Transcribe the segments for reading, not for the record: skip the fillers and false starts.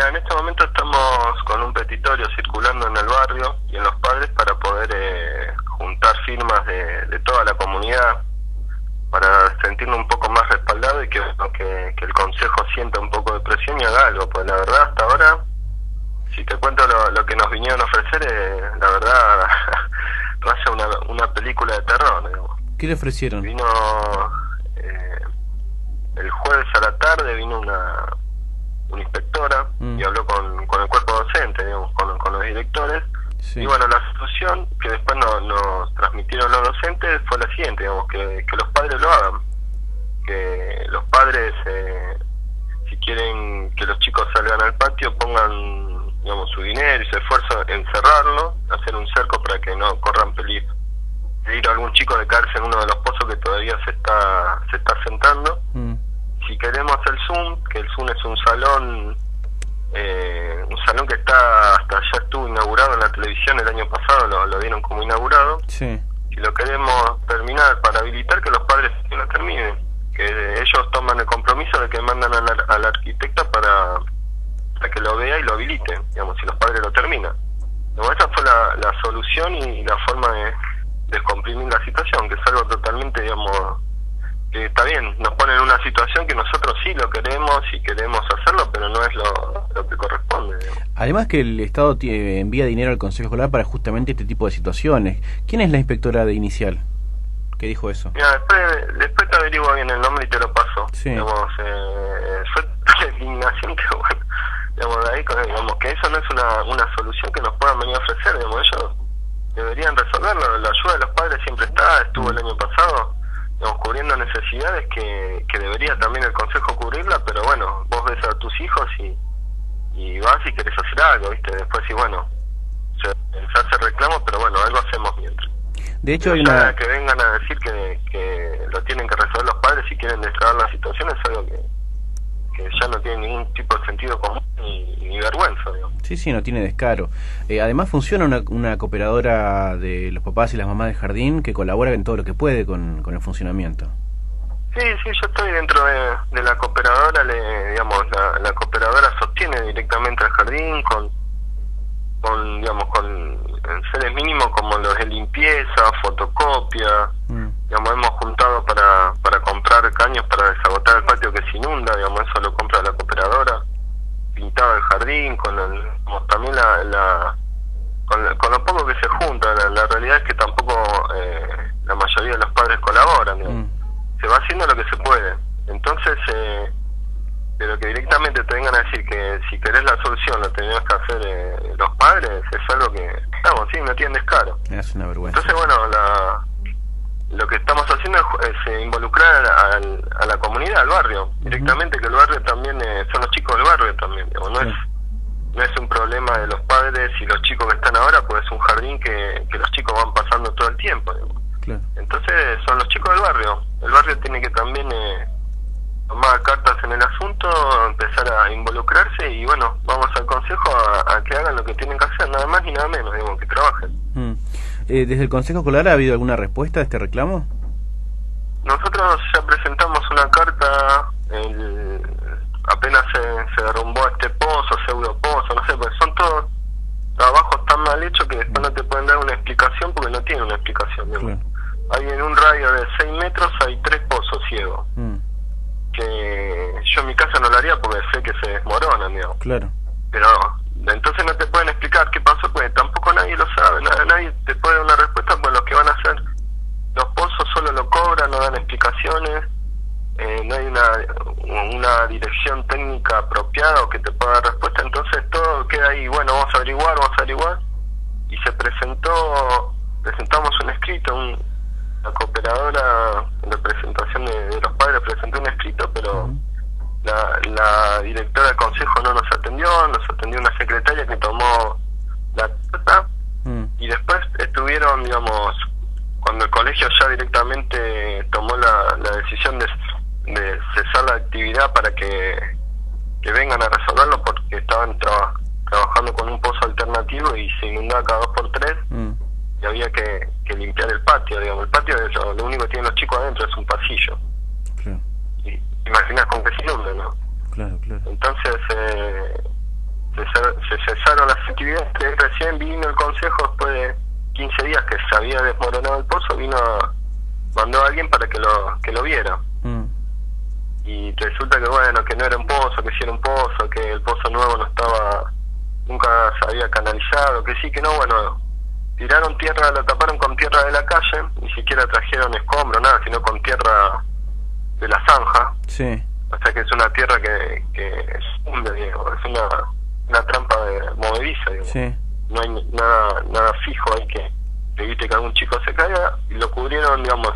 Mira, en este momento estamos con un petitorio circulando en el barrio y en los padres para poder juntar firmas de toda la comunidad para sentirnos un poco más respaldados y que el consejo sienta un poco de presión y haga algo, pues la verdad hasta ahora, si te cuento lo que nos vinieron a ofrecer, la verdad raza una película de terror, digamos. ¿Qué le ofrecieron? Vino el jueves a la tarde, vino una inspectora y habló con el cuerpo docente, digamos, con los directores. Sí. Y bueno, la solución que después nos transmitieron los docentes fue la siguiente, digamos, que los padres lo hagan, que los padres si quieren que los chicos salgan al patio pongan, digamos, su dinero y su esfuerzo en cerrarlo, hacer un cerco para que no corran peligro a algún chico de caerse en uno de los pozos que todavía se está sentando. Si queremos el Zoom, que el Zoom es un salón que hasta ya estuvo inaugurado en la televisión el año pasado, lo dieron como inaugurado. Sí. Si lo queremos terminar para habilitar, que los padres lo terminen, que ellos toman el compromiso de que mandan al arquitecta para que lo vea y lo habilite, digamos, si los padres lo terminan. Bueno, esa fue la solución y la forma de descomprimir la situación, que es algo totalmente, digamos, que está bien, nos ponen en una situación que nosotros sí lo queremos y queremos hacerlo, pero no es lo que corresponde, digamos. Además que el Estado envía dinero al Consejo Escolar para justamente este tipo de situaciones. ¿Quién es la inspectora de Inicial? ¿Qué dijo eso? Mira, después te averiguo bien el nombre y te lo paso. Sí. Digamos, fue la indignación que, bueno, digamos, de ahí, digamos, que eso no es una solución que nos puedan venir a ofrecer, digamos, ellos deberían resolverlo. La ayuda de los padres siempre estuvo el año pasado, digamos, cubriendo necesidades que debería también el consejo cubrirla, pero bueno, vos ves a tus hijos y vas y querés hacer algo, ¿viste? Después sí, bueno, se hace reclamo, pero bueno, algo hacemos mientras. De hecho, hay una... que vengan a decir que lo tienen que resolver los padres si quieren destrabar la situación es algo que ya no tiene ningún tipo de sentido común ni vergüenza, digamos. Sí, no tiene descaro. Además funciona una cooperadora de los papás y las mamás del jardín que colabora en todo lo que puede con el funcionamiento. Sí, yo estoy dentro de la cooperadora, digamos, la cooperadora sostiene directamente al jardín con seres mínimos como los de limpieza, fotocopia, digamos, hemos juntado para comprar caños para desagotar el patio que se inunda, digamos, eso lo compra la cooperadora, pintado el jardín, también con lo poco que se junta, la realidad es que tampoco la mayoría de los padres colaboran, digamos. Se va haciendo lo que se puede, entonces pero que directamente te vengan a decir que si querés la solución la tenés que hacer los padres, es algo que, no tienen descaro. Es una vergüenza. Entonces, bueno, lo que estamos haciendo es involucrar a la comunidad, al barrio, directamente, que el barrio también, son los chicos del barrio también, digamos, no es un problema de los padres y los chicos que están ahora, pues es un jardín que los chicos van pasando todo el tiempo, digamos. Claro. Entonces, son los chicos del barrio. El barrio tiene que también tomar cartas en el asunto, empezar a involucrarse y bueno, vamos al consejo a que hagan lo que tienen que hacer, nada más ni nada menos, digamos, que trabajen. ¿Desde el Consejo Escolar ha habido alguna respuesta a este reclamo? Nosotros ya presentamos una carta, apenas se derrumbó este pozo, pseudo pozo, no sé, pues son todos trabajos tan mal hechos que después no te pueden dar una explicación porque no tiene una explicación, digamos. Claro. Hay en un radio de 6 metros hay 3 pozos ciegos. Que yo en mi casa no lo haría porque sé que se desmoronan, digamos. Claro. Pero entonces no te pueden explicar qué pasó, porque tampoco nadie lo sabe, nadie te puede dar una respuesta, pues los que van a hacer los pozos solo lo cobran, no dan explicaciones, no hay una dirección técnica apropiada o que te pueda dar respuesta, entonces todo queda ahí, bueno, vamos a averiguar, y presentamos un escrito, la cooperadora en representación de los padres presentó un escrito, pero la directora del consejo no nos atendió una secretaria que tomó la carta y después estuvieron, digamos, cuando el colegio ya directamente tomó la decisión de cesar la actividad para que vengan a resolverlo porque estaban trabajando con un pozo alternativo y se inundaba cada 2x3 y había que limpiar el patio, digamos. El patio es lo único que tienen los chicos adentro, es un pasillo. Claro. Y imaginas con qué se inunda, ¿no? Claro. Entonces se cesaron las actividades. Recién vino el consejo después de 15 días que se había desmoronado el pozo, mandó a alguien para que lo viera. Y resulta que bueno, que no era un pozo, que sí era un pozo, que el pozo nuevo no estaba, nunca se había canalizado, que sí, que no, bueno, tiraron tierra, lo taparon con tierra de la calle, ni siquiera trajeron escombros, nada, sino con tierra de la zanja. Sí. O sea que es una tierra que es hunde, digamos, es una trampa movediza, digamos. Sí. No hay nada fijo ahí que evite que algún chico se caiga, y lo cubrieron, digamos,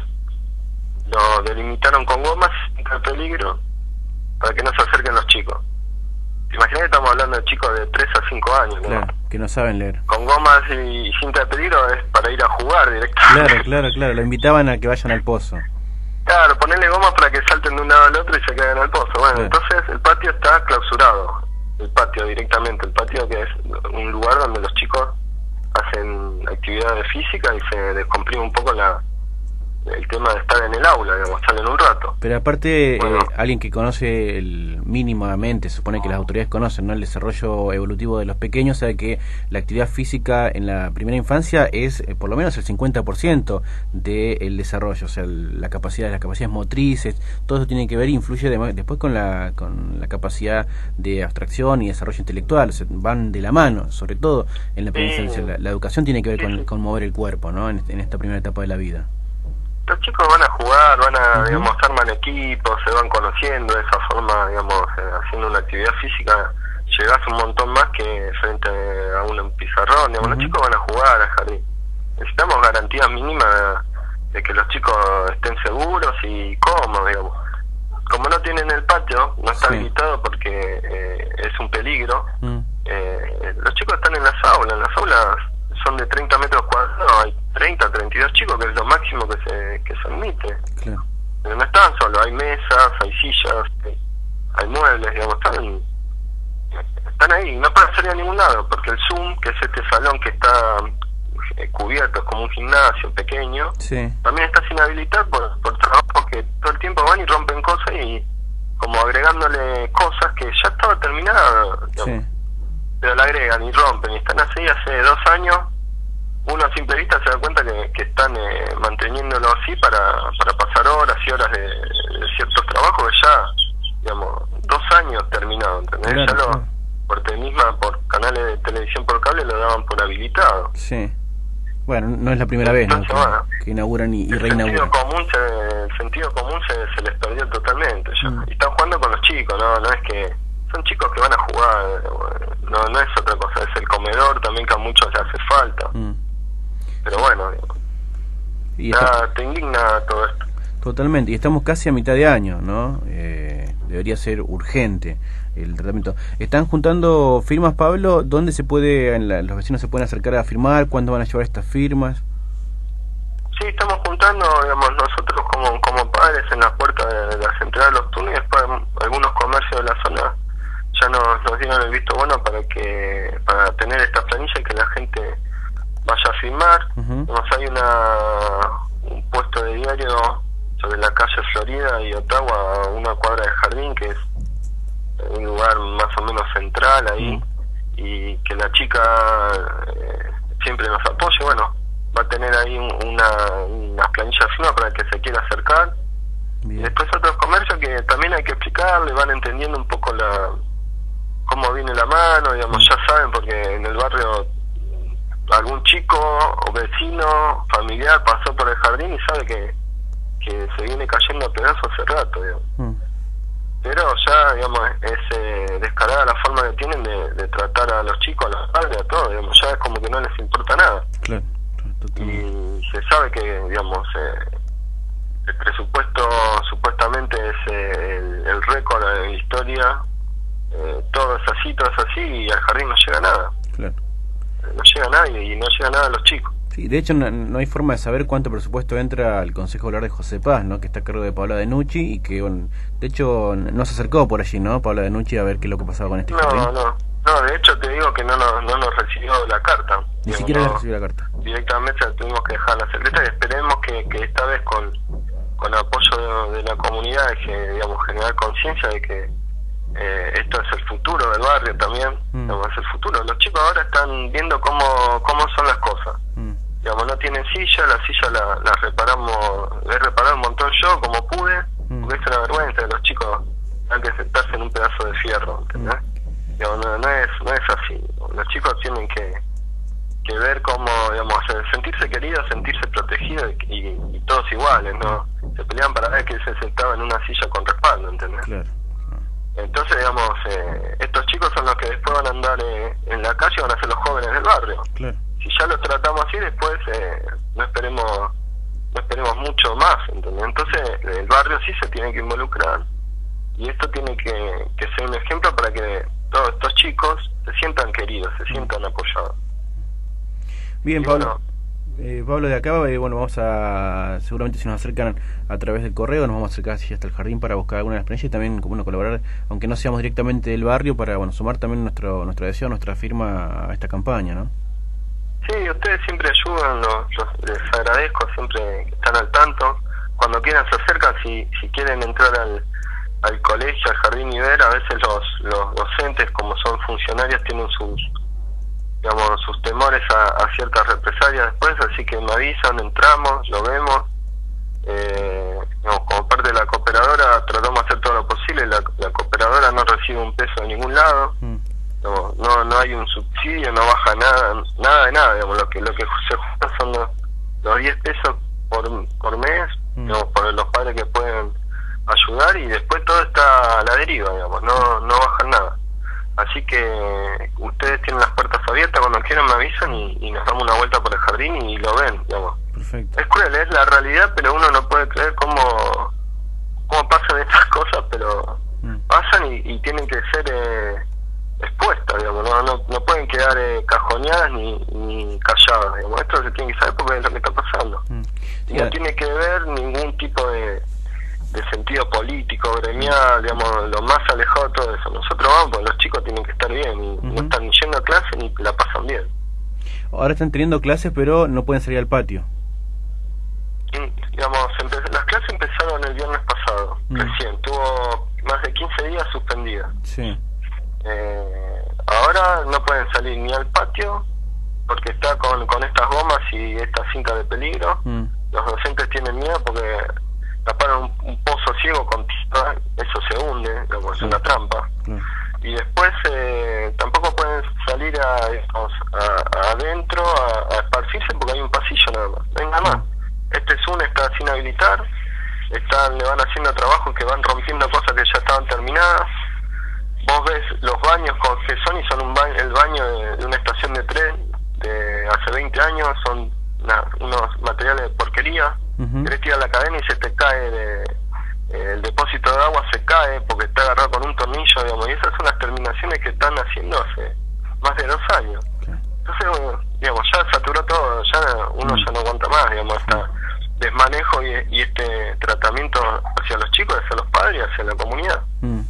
lo delimitaron con gomas de peligro para que no se acerquen los chicos. ¿Te imaginas que estamos hablando de chicos de 3 a 5 años? Claro, ¿no? Que no saben leer. Con gomas y cinta de peligro es para ir a jugar directamente. Claro, lo invitaban a que vayan al pozo. Claro, ponerle gomas para que salten de un lado al otro y se caigan al pozo. Bueno, entonces el patio está clausurado. El patio directamente, el patio que es un lugar donde los chicos hacen actividades físicas y se descomprime un poco el tema de estar en el aula, digamos, salen un rato. Pero aparte, alguien que conoce mínimamente, supone que las autoridades conocen, ¿no?, el desarrollo evolutivo de los pequeños, sabe que la actividad física en la primera infancia es por lo menos el 50% del desarrollo, o sea, las capacidades motrices, todo eso tiene que ver, influye después con la capacidad de abstracción y desarrollo intelectual, o sea, van de la mano, sobre todo en la primera infancia. La educación tiene que ver con mover el cuerpo, ¿no?, en esta primera etapa de la vida. Los chicos van a jugar, digamos, arman equipos, se van conociendo de esa forma, digamos, haciendo una actividad física, llegás un montón más que frente a un pizarrón, digamos, los chicos van a jugar al jardín. Necesitamos garantías mínimas de que los chicos estén seguros y cómodos, digamos. Como no tienen el patio, no está habilitado porque es un peligro, los chicos están en las aulas son de 30 metros cuadrados, hay 30, 32 chicos, que es lo máximo que se admite. Claro. Pero no están solos, hay mesas, hay sillas, hay muebles, digamos, están ahí, no pueden salir a ningún lado, porque el Zoom, que es este salón que está cubierto, es como un gimnasio pequeño, también está sin habilitar por trabajo, que todo el tiempo van y rompen cosas y como agregándole cosas que ya estaba terminada, digamos. Pero la agregan y rompen y están así hace 2 años. Uno a simple vista se da cuenta que están manteniéndolo así para pasar horas y horas de ciertos trabajos que ya, digamos, 2 años terminados, ¿entendés? Claro, ya por por canales de televisión por cable lo daban por habilitado. Sí. Bueno, no es la primera vez, ¿no?, que inauguran y reinauguran. El sentido común se les perdió totalmente ya. Y están jugando con los chicos, no es que son chicos que van a jugar, no es otra cosa, es el comedor también que a muchos les hace falta. Pero bueno, te indigna todo esto. Totalmente, y estamos casi a mitad de año, ¿no? Debería ser urgente el tratamiento. ¿Están juntando firmas, Pablo? ¿Dónde los vecinos se pueden acercar a firmar? ¿Cuándo van a llevar estas firmas? Sí, estamos juntando, digamos, nosotros como padres en la puerta de la central de los turnos, y después algunos comercios de la zona ya nos dieron el visto bueno para tener esta planilla y que la gente vaya a firmar. Hay un puesto de diario sobre la calle Florida y Ottawa, a una cuadra de jardín, que es un lugar más o menos central ahí, y que la chica siempre nos apoye. Bueno, va a tener ahí unas planillas firmadas para el que se quiera acercar. Bien. Y después otros comercios que también hay que explicarle, van entendiendo un poco cómo viene la mano, digamos, ya saben, porque en el barrio algún chico o vecino, familiar pasó por el jardín y sabe que se viene cayendo a pedazos hace rato, digamos. Pero ya, digamos, es descarada la forma que tienen de tratar a los chicos, a los padres, a todos, digamos, ya es como que no les importa nada. Claro, y se sabe que, digamos, el presupuesto supuestamente es el récord de la historia, todo es así, y al jardín no llega nada. Claro. No llega nadie y no llega nada a los chicos. Sí, de hecho no hay forma de saber cuánto presupuesto entra al Consejo Escolar de José Paz, ¿no?, que está a cargo de Paola Denucci, y que, bueno, de hecho no se acercó por allí, ¿no?, Paola Denucci, a ver qué es lo que pasaba con este jardín. No, de hecho te digo que no nos recibió la carta. Ni siquiera le recibió la carta. Directamente la tuvimos que dejar a la secretaria, y esperemos que esta vez con apoyo de la comunidad, que, digamos, generar conciencia de que esto es el futuro del barrio también, digamos, es el futuro. Los chicos ahora están viendo cómo son las cosas. Digamos, no tienen silla, la silla la reparamos, he reparado un montón yo como pude, porque es una vergüenza que los chicos tengan que sentarse en un pedazo de fierro, ¿entendés? Digamos, no es así. Los chicos tienen que ver cómo, digamos, sentirse queridos, sentirse protegidos y todos iguales, ¿no? Se pelean para ver que se sentaba en una silla con respaldo, ¿entendés? Claro. Entonces, digamos, estos chicos son los que después van a andar en la calle, van a ser los jóvenes del barrio. Claro. Si ya los tratamos así, después no esperemos mucho más, ¿entendés? Entonces, el barrio sí se tiene que involucrar y esto tiene que ser un ejemplo para que todos estos chicos se sientan queridos, se sientan apoyados. Bien, Pablo. Pablo, de acá, bueno, vamos a, seguramente si nos acercan a través del correo, nos vamos a acercar así hasta el jardín para buscar alguna experiencia y también, bueno, colaborar, aunque no seamos directamente del barrio, para, bueno, sumar también nuestra deseo, nuestra firma a esta campaña, ¿no? Sí, ustedes siempre ayudan, les agradezco, siempre están al tanto. Cuando quieran se acercan, si quieren entrar al colegio, al jardín y ver, a veces los docentes, como son funcionarios, tienen sus temores a ciertas represalias después, así que me avisan, entramos, lo vemos. Como parte de la cooperadora tratamos de hacer todo lo posible. La cooperadora no recibe un peso de ningún lado, no hay un subsidio, no baja nada de nada, digamos. Lo que se junta son los 10 pesos por mes, digamos, por los padres que pueden ayudar, y después todo está a la deriva, digamos, no bajan nada. Así que ustedes tienen las puertas abiertas, cuando quieran me avisan y nos damos una vuelta por el jardín y lo ven, digamos. Perfecto. Es cruel, es la realidad, pero uno no puede creer cómo pasan estas cosas, pero pasan y tienen que ser expuestas, digamos, no pueden quedar cajoneadas ni calladas, digamos. Esto se tiene que saber porque es lo que está pasando. Y no tiene que ver ningún tipo de sentido político, gremial, digamos, lo más alejado de todo eso. Nosotros vamos porque los chicos tienen que estar bien y no están ni yendo a clase ni la pasan bien. Ahora están teniendo clases, pero no pueden salir al patio. Digamos, las clases empezaron el viernes pasado, recién, tuvo más de 15 días suspendida. Sí. Ahora no pueden salir ni al patio porque está con estas gomas y estas cintas de peligro. Los docentes tienen miedo porque taparon un pozo ciego con tierra, eso se hunde, digamos, es una trampa. Y después tampoco pueden salir adentro a esparcirse porque hay un pasillo nada más, no hay nada más. Este Zoom está sin habilitar, le van haciendo trabajos que van rompiendo cosas que ya estaban terminadas. Vos ves los baños que son y son el baño de una estación de tren de hace 20 años, son unos materiales de porquería. Querés tirar la cadena y se te cae el depósito de agua, se cae porque está agarrado con un tornillo, digamos, y esas son las terminaciones que están haciendo hace más de 2 años. Entonces, digamos, ya saturó todo, uno ya no aguanta más, digamos, hasta desmanejo y este tratamiento hacia los chicos, hacia los padres, hacia la comunidad.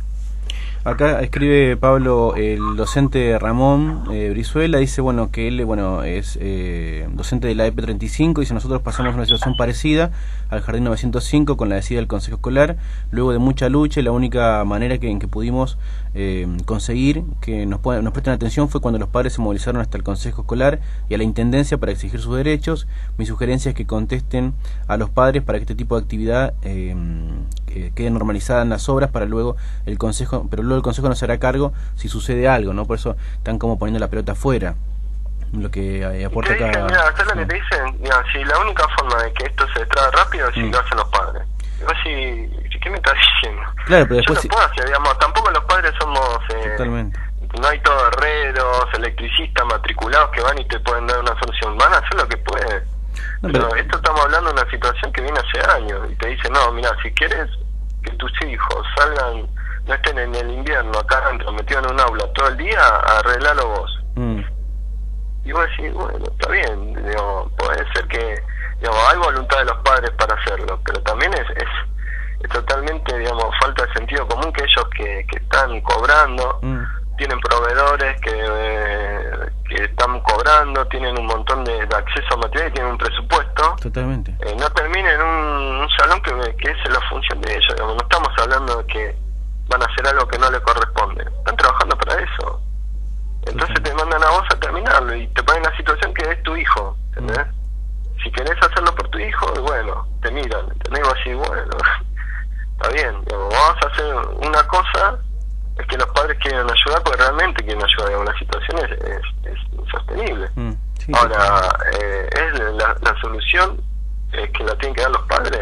Acá escribe Pablo, el docente Ramón Brizuela, dice bueno que él es docente de la EP35, dice nosotros pasamos una situación parecida al Jardín 905 con la decida del Consejo Escolar, luego de mucha lucha y la única manera en que pudimos conseguir que nos presten atención fue cuando los padres se movilizaron hasta el Consejo Escolar y a la Intendencia para exigir sus derechos. Mi sugerencia es que contesten a los padres para que este tipo de actividad quede normalizada en las obras para luego el Consejo, pero luego el Consejo no se hará cargo si sucede algo, ¿no? Por eso están como poniendo la pelota afuera. Lo que aporta acá. Dicen, mira, ¿sabes lo que te dicen? Mira, si la única forma de que esto se destrabe rápido es si lo hacen los padres. ¿Qué me estás diciendo? Claro, pero después yo no puedo hacer, digamos, tampoco los padres somos totalmente. No hay todos herreros, electricistas matriculados que van y te pueden dar una solución. Van a hacer lo que pueden. No, pero esto estamos hablando de una situación que viene hace años y te dicen, no, mira, si quieres que tus hijos no estén en el invierno acá adentro metidos en un aula todo el día, arreglalo vos. Y vos decís, bueno, está bien, digamos, puede ser que, digamos, hay voluntad de los padres para hacerlo, pero también es totalmente, digamos, falta de sentido común que ellos que están cobrando, tienen proveedores que están cobrando, tienen un montón de acceso a material, tienen un presupuesto. Totalmente. No terminen en un salón que es la función de ellos, digamos. No estamos hablando de que van a hacer algo que no le corresponde. Están trabajando para eso. Entonces te mandan a vos a terminarlo y te ponen en la situación que es tu hijo, ¿entendés? Si querés hacerlo por tu hijo, bueno, te miran, ¿entendés? Y vos decís, bueno, está bien, digamos, vamos a hacer una cosa, es que los padres quieren ayudar porque realmente quieren ayudar, digamos, la situación es insostenible. Sí, ahora, ¿es la solución que la tienen que dar los padres?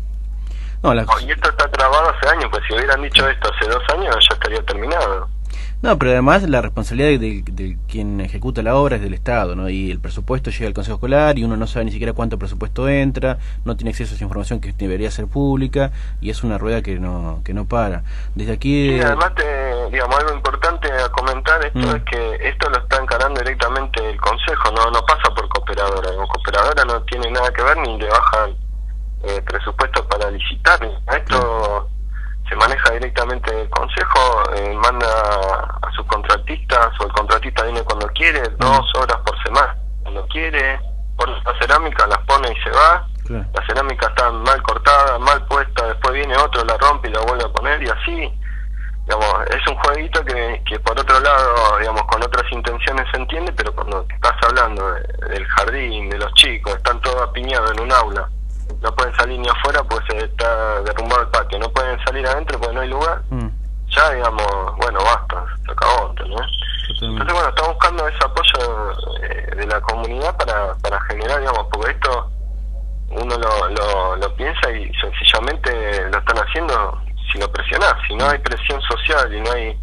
No, y esto está trabado hace años, pues si hubieran dicho esto hace 2 años ya estaría terminado. No, pero además la responsabilidad de quien ejecuta la obra es del Estado, ¿no? Y el presupuesto llega al Consejo Escolar y uno no sabe ni siquiera cuánto presupuesto entra, no tiene acceso a esa información que debería ser pública y es una rueda que no para. Desde aquí... Sí, además, digamos, algo importante a comentar esto es que esto lo está encarando directamente el Consejo, no pasa por Cooperadora. Cooperadora no tiene nada que ver ni le bajan presupuestos para licitar. Esto... se maneja directamente el consejo, manda a sus contratistas, o el contratista viene cuando quiere, 2 horas por semana cuando quiere, pone la cerámica, las pone y se va. Claro. La cerámica está mal cortada, mal puesta, después viene otro, la rompe y la vuelve a poner, y así, digamos, es un jueguito que por otro lado, digamos, con otras intenciones se entiende, pero cuando estás hablando del jardín, de los chicos, están todos apiñados en un aula, no pueden salir ni afuera porque se está derrumbado el patio, no pueden salir adentro porque no hay lugar, ya digamos, bueno, basta, se acabó, ¿entendés? Entonces bueno, estamos buscando ese apoyo de la comunidad para generar, digamos, porque esto uno lo piensa y sencillamente lo están haciendo si lo presionás, si no hay presión social y no hay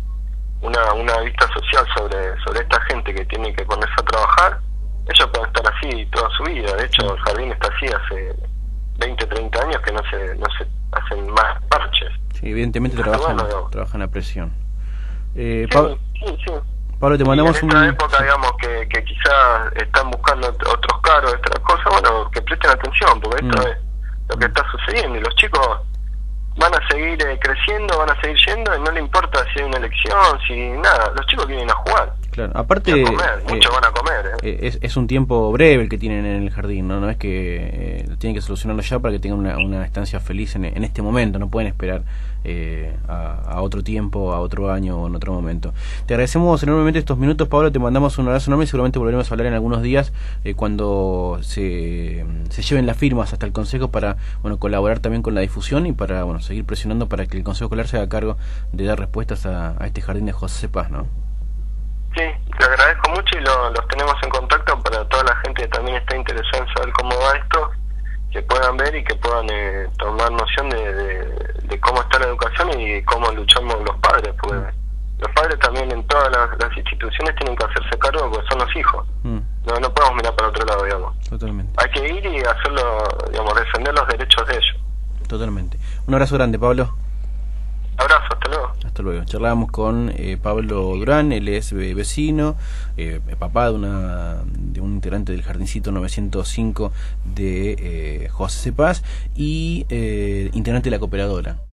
una vista social sobre esta gente que tiene que ponerse a trabajar, ellos pueden estar así toda su vida. De hecho el jardín está así hace 20, 30 años que no se hacen más parches. Sí, evidentemente trabajan a presión. Sí. Pablo, te mandamos en esta época, digamos, que quizás están buscando otros cargos, otras cosas, bueno, que presten atención, porque esto es lo que está sucediendo, y los chicos van a seguir creciendo, van a seguir yendo, y no le importa si hay una elección, si nada, los chicos vienen a jugar. Claro, aparte muchos van a comer. Es un tiempo breve el que tienen en el jardín, no es que tienen que solucionarlo ya para que tengan una estancia feliz en este momento, no pueden esperar a otro tiempo, a otro año o en otro momento. Te agradecemos enormemente estos minutos, Pablo, te mandamos un abrazo enorme y seguramente volveremos a hablar en algunos días cuando se lleven las firmas hasta el Consejo para colaborar también con la difusión y para seguir presionando para que el Consejo Escolar se haga cargo de dar respuestas a este jardín de José Paz, ¿no? Sí, te agradezco mucho y los tenemos en contacto para toda la gente que también está interesada en saber cómo va esto, que puedan ver y que puedan tomar noción de cómo está la educación y cómo luchamos los padres, porque los padres también en todas las instituciones tienen que hacerse cargo porque son los hijos. No podemos mirar para otro lado, digamos. Totalmente. Hay que ir y hacerlo, digamos, defender los derechos de ellos. Totalmente. Un abrazo grande, Pablo. Abrazo, hasta luego. Hasta luego. Charlábamos con Pablo Durán, él es vecino, papá de un integrante del Jardincito 905 de José Paz y integrante de la Cooperadora.